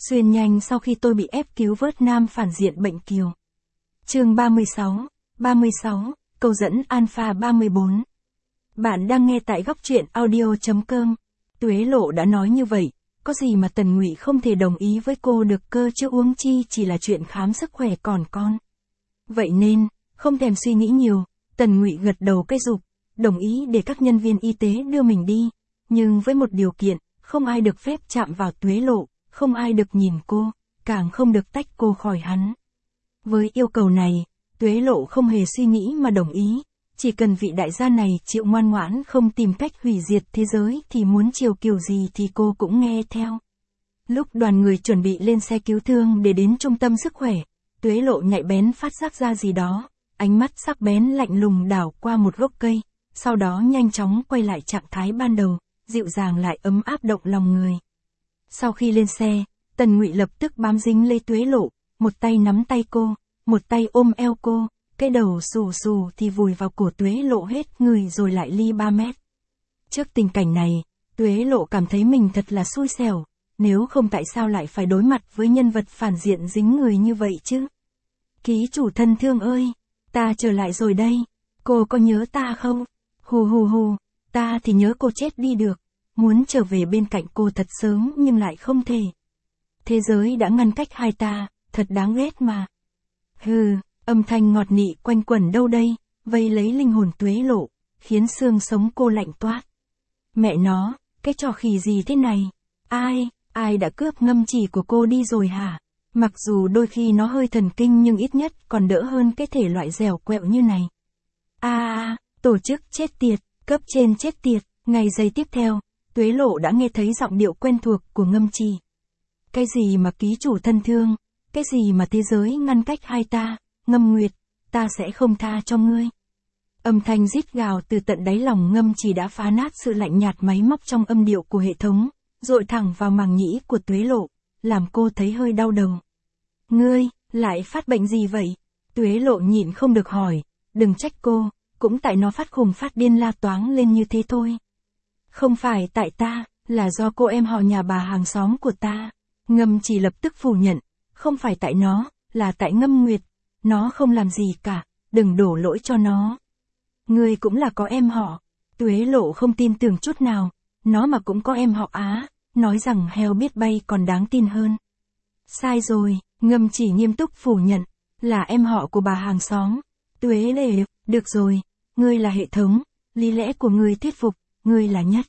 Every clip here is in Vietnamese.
Xuyên nhanh sau khi tôi bị ép cứu vớt nam phản diện bệnh kiều. Chương 36, câu dẫn Alpha 34. Bạn đang nghe tại góc truyện audio.com. Tuế Lộ đã nói như vậy, có gì mà Tần Ngụy không thể đồng ý với cô được cơ chứ, huống chi chỉ là chuyện khám sức khỏe còn con. Vậy nên, không thèm suy nghĩ nhiều, Tần Ngụy gật đầu cái rụp, đồng ý để các nhân viên y tế đưa mình đi, nhưng với một điều kiện, không ai được phép chạm vào Tuế Lộ, không ai được nhìn cô, càng không được tách cô khỏi hắn. Với yêu cầu này, Tuế Lộ không hề suy nghĩ mà đồng ý, chỉ cần vị đại gia này chịu ngoan ngoãn không tìm cách hủy diệt thế giới thì muốn chiều kiểu gì thì cô cũng nghe theo. Lúc đoàn người chuẩn bị lên xe cứu thương để đến trung tâm sức khỏe, Tuế Lộ nhạy bén phát giác ra gì đó, ánh mắt sắc bén lạnh lùng đảo qua một gốc cây, sau đó nhanh chóng quay lại trạng thái ban đầu, dịu dàng lại ấm áp động lòng người. Sau khi lên xe, Tần Ngụy lập tức bám dính lấy Tuế Lộ, một tay nắm tay cô, một tay ôm eo cô, cái đầu xù xù thì vùi vào cổ Tuế Lộ hết người rồi lại ly 3 mét. Trước tình cảnh này, Tuế Lộ cảm thấy mình thật là xui xẻo, nếu không tại sao lại phải đối mặt với nhân vật phản diện dính người như vậy chứ? Ký chủ thân thương ơi, ta trở lại rồi đây, cô có nhớ ta không? Hù hù hù, ta thì nhớ cô chết đi được, muốn trở về bên cạnh cô thật sớm nhưng lại không thể. Thế giới đã ngăn cách hai ta, thật đáng ghét mà. Hừ, âm thanh ngọt nị quanh quẩn đâu đây, vây lấy linh hồn Tuế Lộ, khiến xương sống cô lạnh toát. Mẹ nó, cái trò khỉ gì thế này? Ai đã cướp ngâm chỉ của cô đi rồi hả? Mặc dù đôi khi nó hơi thần kinh nhưng ít nhất còn đỡ hơn cái thể loại dẻo quẹo như này. Tổ chức chết tiệt, cấp trên chết tiệt. Ngày giây tiếp theo, Tuế Lộ đã nghe thấy giọng điệu quen thuộc của ngâm trì. Cái gì mà ký chủ thân thương, cái gì mà thế giới ngăn cách hai ta, Ngâm Nguyệt, ta sẽ không tha cho ngươi. Âm thanh rít gào từ tận đáy lòng ngâm trì đã phá nát sự lạnh nhạt máy móc trong âm điệu của hệ thống, dội thẳng vào màng nhĩ của Tuế Lộ, làm cô thấy hơi đau đầu. Ngươi, lại phát bệnh gì vậy? Tuế Lộ nhịn không được hỏi, đừng trách cô, cũng tại nó phát khùng phát điên la toáng lên như thế thôi. Không phải tại ta, là do cô em họ nhà bà hàng xóm của ta. Ngâm Trì lập tức phủ nhận, không phải tại nó, là tại Ngâm Nguyệt. Nó không làm gì cả, đừng đổ lỗi cho nó. Ngươi cũng là có em họ. Tuế Lộ không tin tưởng chút nào, nó mà cũng có em họ á, nói rằng heo biết bay còn đáng tin hơn. Sai rồi, Ngâm Trì nghiêm túc phủ nhận, là em họ của bà hàng xóm. Tuế Lệ, được rồi, ngươi là hệ thống, lý lẽ của ngươi thuyết phục, ngươi là nhất.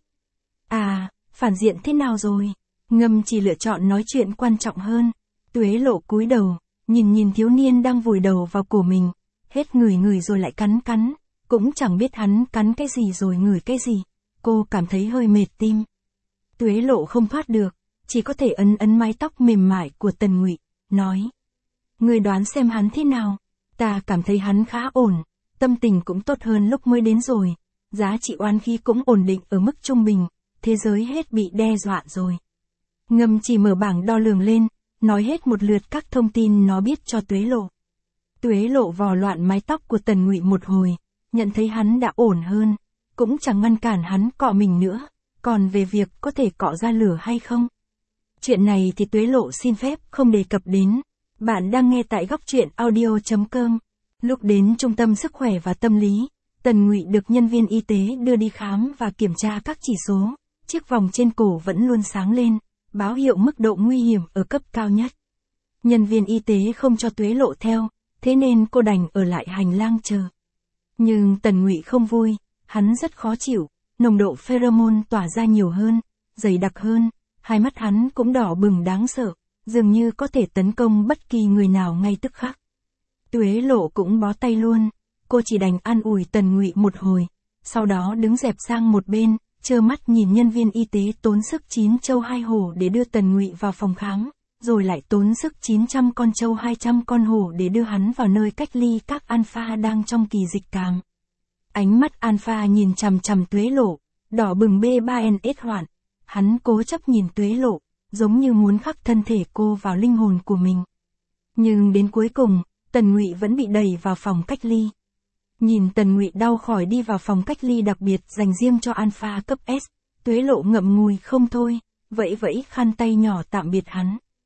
Phản diện thế nào rồi? Ngâm Trì lựa chọn nói chuyện quan trọng hơn. Tuế Lộ cúi đầu, nhìn thiếu niên đang vùi đầu vào cổ mình, hết ngửi rồi lại cắn, cũng chẳng biết hắn cắn cái gì rồi ngửi cái gì, cô cảm thấy hơi mệt tim. Tuế Lộ không thoát được, chỉ có thể ấn mái tóc mềm mại của Tần Ngụy, nói. Ngươi đoán xem hắn thế nào? Ta cảm thấy hắn khá ổn, tâm tình cũng tốt hơn lúc mới đến rồi, giá trị oán khí cũng ổn định ở mức trung bình, thế giới hết bị đe dọa rồi. Ngâm Trì mở bảng đo lường lên, nói hết một lượt các thông tin nó biết cho Tuế Lộ. Tuế Lộ vò loạn mái tóc của Tần Ngụy một hồi, nhận thấy hắn đã ổn hơn, cũng chẳng ngăn cản hắn cọ mình nữa, còn về việc có thể cọ ra lửa hay không. Chuyện này thì Tuế Lộ xin phép không đề cập đến. Bạn đang nghe tại góc truyện audio.com. Lúc đến trung tâm sức khỏe và tâm lý, Tần Ngụy được nhân viên y tế đưa đi khám và kiểm tra các chỉ số, chiếc vòng trên cổ vẫn luôn sáng lên, báo hiệu mức độ nguy hiểm ở cấp cao nhất. Nhân viên y tế không cho Tuế Lộ theo, thế nên cô đành ở lại hành lang chờ. Nhưng Tần Ngụy không vui, hắn rất khó chịu, nồng độ pheromone tỏa ra nhiều hơn, dày đặc hơn, hai mắt hắn cũng đỏ bừng đáng sợ, dường như có thể tấn công bất kỳ người nào ngay tức khắc. Tuế Lộ cũng bó tay luôn, cô chỉ đành an ủi Tần Ngụy một hồi, sau đó đứng dẹp sang một bên, trơ mắt nhìn nhân viên y tế tốn sức 9 trâu 2 hổ để đưa Tần Ngụy vào phòng khám, rồi lại tốn sức 900 con trâu 200 con hổ để đưa hắn vào nơi cách ly các Alpha đang trong kỳ dịch cảm. Ánh mắt Alpha nhìn chằm chằm Tuế Lộ, đỏ bừng B3NS hoạn, hắn cố chấp nhìn Tuế Lộ, giống như muốn khắc thân thể cô vào linh hồn của mình. Nhưng đến cuối cùng, Tần Ngụy vẫn bị đẩy vào phòng cách ly. Nhìn Tần Ngụy đau khỏi đi vào phòng cách ly đặc biệt dành riêng cho Alpha cấp S, Tuế Lộ ngậm ngùi không thôi, vẫy khăn tay nhỏ tạm biệt hắn.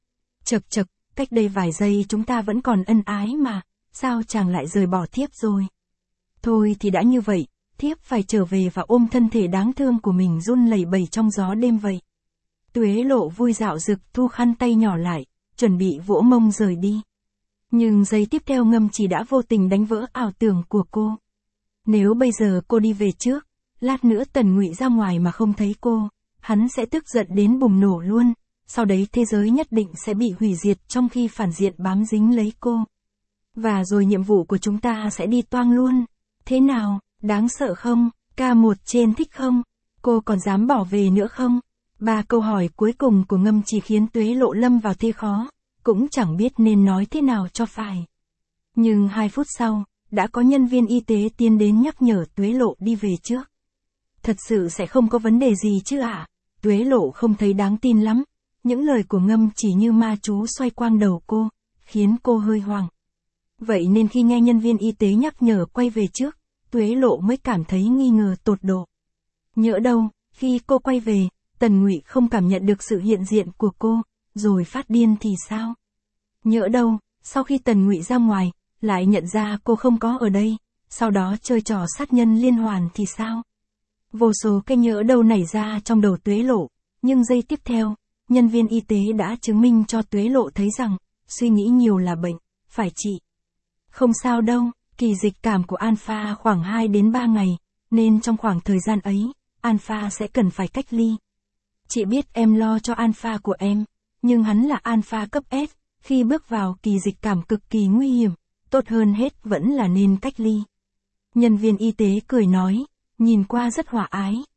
Chậc chậc, cách đây vài giây chúng ta vẫn còn ân ái mà, sao chàng lại rời bỏ thiếp rồi? Thôi thì đã như vậy, thiếp phải trở về và ôm thân thể đáng thương của mình run lẩy bẩy trong gió đêm vậy. Tuế Lộ vui dạo dực thu khăn tay nhỏ lại, chuẩn bị vỗ mông rời đi. Nhưng giây tiếp theo Ngâm Chỉ đã vô tình đánh vỡ ảo tưởng của cô. Nếu bây giờ cô đi về trước, lát nữa Tần Ngụy ra ngoài mà không thấy cô, hắn sẽ tức giận đến bùng nổ luôn, sau đấy thế giới nhất định sẽ bị hủy diệt trong khi phản diện bám dính lấy cô. Và rồi nhiệm vụ của chúng ta sẽ đi toang luôn. Thế nào, đáng sợ không? K1 trên thích không? Cô còn dám bỏ về nữa không? 3 câu hỏi cuối cùng của Ngâm Chỉ khiến Tuế Lộ lâm vào thế khó, cũng chẳng biết nên nói thế nào cho phải. Nhưng 2 phút sau, đã có nhân viên y tế tiến đến nhắc nhở Tuế Lộ đi về trước. Thật sự sẽ không có vấn đề gì chứ ạ? Tuế Lộ không thấy đáng tin lắm. Những lời của Ngâm Chỉ như ma chú xoay quanh đầu cô, khiến cô hơi hoảng. Vậy nên khi nghe nhân viên y tế nhắc nhở quay về trước, Tuế Lộ mới cảm thấy nghi ngờ tột độ. Nhỡ đâu, khi cô quay về, Tần Ngụy không cảm nhận được sự hiện diện của cô, rồi phát điên thì sao? Nhỡ đâu, sau khi Tần Ngụy ra ngoài, lại nhận ra cô không có ở đây, sau đó chơi trò sát nhân liên hoàn thì sao? Vô số cái nhỡ đâu nảy ra trong đầu Tuế Lộ, nhưng giây tiếp theo, nhân viên y tế đã chứng minh cho Tuế Lộ thấy rằng, suy nghĩ nhiều là bệnh, phải trị. Không sao đâu, kỳ dịch cảm của Alpha khoảng 2 đến 3 ngày, nên trong khoảng thời gian ấy, Alpha sẽ cần phải cách ly. Chị biết em lo cho Alpha của em, nhưng hắn là Alpha cấp S, khi bước vào kỳ dịch cảm cực kỳ nguy hiểm, tốt hơn hết vẫn là nên cách ly. Nhân viên y tế cười nói, nhìn qua rất hòa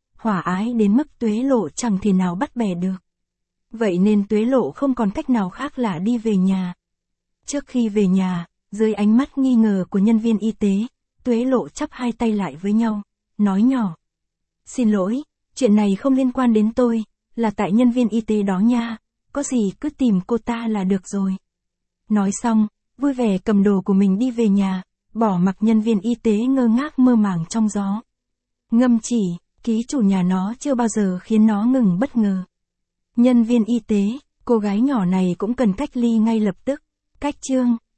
ái đến mức Tuế Lộ chẳng thể nào bắt bẻ được. Vậy nên Tuế Lộ không còn cách nào khác là đi về nhà. Trước khi về nhà, dưới ánh mắt nghi ngờ của nhân viên y tế, Tuế Lộ chắp hai tay lại với nhau, nói nhỏ. Xin lỗi, chuyện này không liên quan đến tôi, là tại nhân viên y tế đó nha, có gì cứ tìm cô ta là được rồi. Nói xong, vui vẻ cầm đồ của mình đi về nhà, bỏ mặc nhân viên y tế ngơ ngác mơ màng trong gió. Ngâm Chỉ, ký chủ nhà nó chưa bao giờ khiến nó ngừng bất ngờ. Nhân viên y tế, cô gái nhỏ này cũng cần cách ly ngay lập tức. Cách chương